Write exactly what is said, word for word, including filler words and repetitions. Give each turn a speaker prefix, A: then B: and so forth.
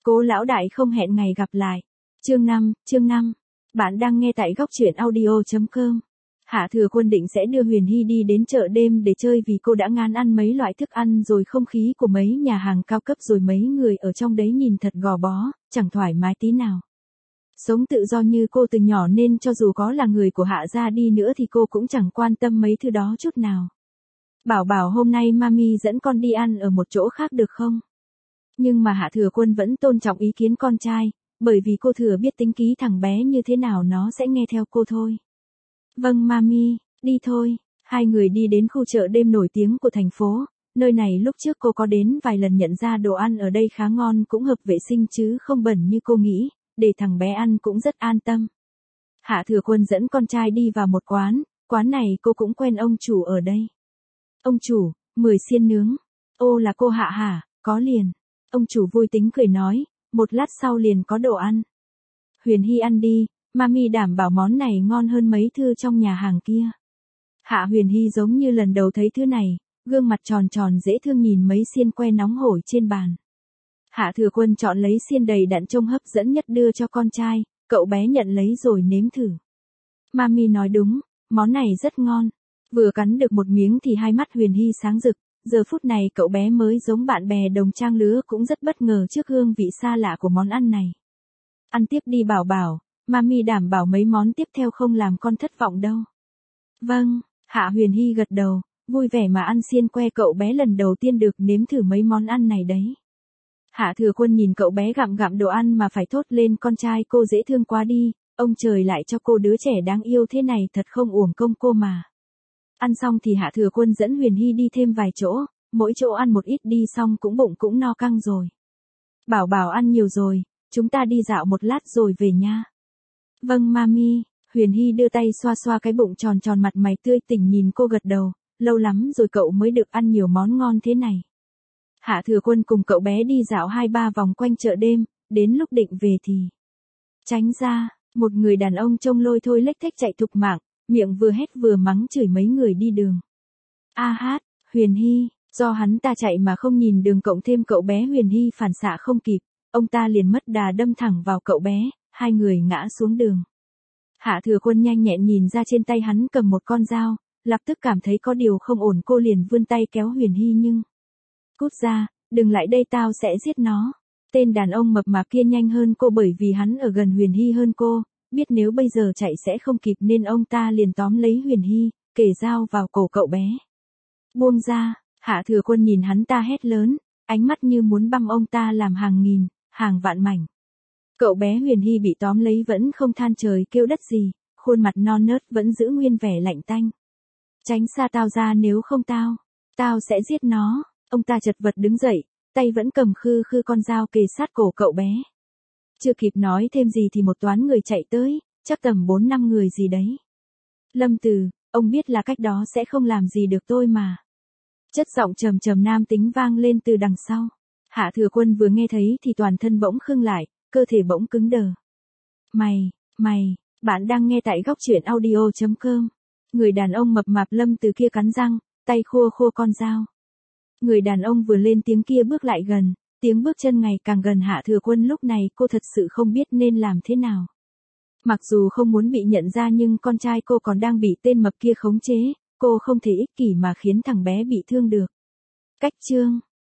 A: Cố lão đại không hẹn ngày gặp lại. Chương năm, chương năm. Bạn đang nghe tại góc truyện audio chấm com. Hạ Thừa Quân định sẽ đưa Huyền Hy đi đến chợ đêm để chơi vì cô đã ngán ăn mấy loại thức ăn rồi không khí của mấy nhà hàng cao cấp rồi mấy người ở trong đấy nhìn thật gò bó, chẳng thoải mái tí nào. Sống tự do như cô từ nhỏ nên cho dù có là người của Hạ gia đi nữa thì cô cũng chẳng quan tâm mấy thứ đó chút nào. Bảo bảo hôm nay mami dẫn con đi ăn ở một chỗ khác được không? Nhưng mà Hạ Thừa Quân vẫn tôn trọng ý kiến con trai, bởi vì cô thừa biết tính ký thằng bé như thế nào nó sẽ nghe theo cô thôi. Vâng mami, đi thôi. Hai người đi đến khu chợ đêm nổi tiếng của thành phố, nơi này lúc trước cô có đến vài lần nhận ra đồ ăn ở đây khá ngon cũng hợp vệ sinh chứ không bẩn như cô nghĩ, để thằng bé ăn cũng rất an tâm. Hạ Thừa Quân dẫn con trai đi vào một quán, quán này cô cũng quen ông chủ ở đây. Ông chủ, mười xiên nướng. Ô là cô Hạ hả, có liền. Ông chủ vui tính cười nói, một lát sau liền có đồ ăn. Huyền Hy ăn đi, mami đảm bảo món này ngon hơn mấy thứ trong nhà hàng kia. Hạ Huyền Hy giống như lần đầu thấy thứ này, gương mặt tròn tròn dễ thương nhìn mấy xiên que nóng hổi trên bàn. Hạ Thừa Quân chọn lấy xiên đầy đặn trông hấp dẫn nhất đưa cho con trai, cậu bé nhận lấy rồi nếm thử. Mami nói đúng, món này rất ngon. Vừa cắn được một miếng thì hai mắt Huyền Hy sáng rực, giờ phút này cậu bé mới giống bạn bè đồng trang lứa cũng rất bất ngờ trước hương vị xa lạ của món ăn này. Ăn tiếp đi bảo bảo, mami đảm bảo mấy món tiếp theo không làm con thất vọng đâu. Vâng, Hạ Huyền Hy gật đầu, vui vẻ mà ăn xiên que cậu bé lần đầu tiên được nếm thử mấy món ăn này đấy. Hạ Thừa Quân nhìn cậu bé gặm gặm đồ ăn mà phải thốt lên con trai cô dễ thương quá đi, ông trời lại cho cô đứa trẻ đáng yêu thế này thật không uổng công cô mà. Ăn xong thì Hạ Thừa Quân dẫn Huyền Hy đi thêm vài chỗ, mỗi chỗ ăn một ít đi xong cũng bụng cũng no căng rồi. Bảo bảo ăn nhiều rồi, chúng ta đi dạo một lát rồi về nha. Vâng mami, Huyền Hy đưa tay xoa xoa cái bụng tròn tròn mặt mày tươi tỉnh nhìn cô gật đầu, lâu lắm rồi cậu mới được ăn nhiều món ngon thế này. Hạ Thừa Quân cùng cậu bé đi dạo hai ba vòng quanh chợ đêm, đến lúc định về thì tránh ra, một người đàn ông trông lôi thôi lếch thếch chạy thục mạng, miệng vừa hét vừa mắng chửi mấy người đi đường. A hát, Huyền Hy, do hắn ta chạy mà không nhìn đường cộng thêm cậu bé Huyền Hy phản xạ không kịp, ông ta liền mất đà đâm thẳng vào cậu bé, hai người ngã xuống đường. Hạ Thừa Quân nhanh nhẹn nhìn ra trên tay hắn cầm một con dao, lập tức cảm thấy có điều không ổn cô liền vươn tay kéo Huyền Hy nhưng... Cút ra, đừng lại đây tao sẽ giết nó. Tên đàn ông mập mạp kia nhanh hơn cô bởi vì hắn ở gần Huyền Hy hơn cô, biết nếu bây giờ chạy sẽ không kịp nên ông ta liền tóm lấy Huyền Hy, kề dao vào cổ cậu bé. Buông ra, Hạ Thừa Quân nhìn hắn ta hét lớn, ánh mắt như muốn băm ông ta làm hàng nghìn, hàng vạn mảnh. Cậu bé Huyền Hy bị tóm lấy vẫn không than trời kêu đất gì, khuôn mặt non nớt vẫn giữ nguyên vẻ lạnh tanh. Tránh xa tao ra nếu không tao, tao sẽ giết nó. Ông ta chật vật đứng dậy, tay vẫn cầm khư khư con dao kề sát cổ cậu bé. Chưa kịp nói thêm gì thì một toán người chạy tới, chắc tầm bốn năm người gì đấy. Lâm Từ, ông biết là cách đó sẽ không làm gì được tôi mà. Chất giọng trầm trầm nam tính vang lên từ đằng sau. Hạ Thừa Quân vừa nghe thấy thì toàn thân bỗng khựng lại, cơ thể bỗng cứng đờ. Mày, mày, bạn đang nghe tại góc truyện audio chấm com. Người đàn ông mập mạp Lâm Từ kia cắn răng, tay khua khua con dao. Người đàn ông vừa lên tiếng kia bước lại gần, tiếng bước chân ngày càng gần Hạ Thừa Quân lúc này cô thật sự không biết nên làm thế nào. Mặc dù không muốn bị nhận ra nhưng con trai cô còn đang bị tên mập kia khống chế, cô không thể ích kỷ mà khiến thằng bé bị thương được. Cách chương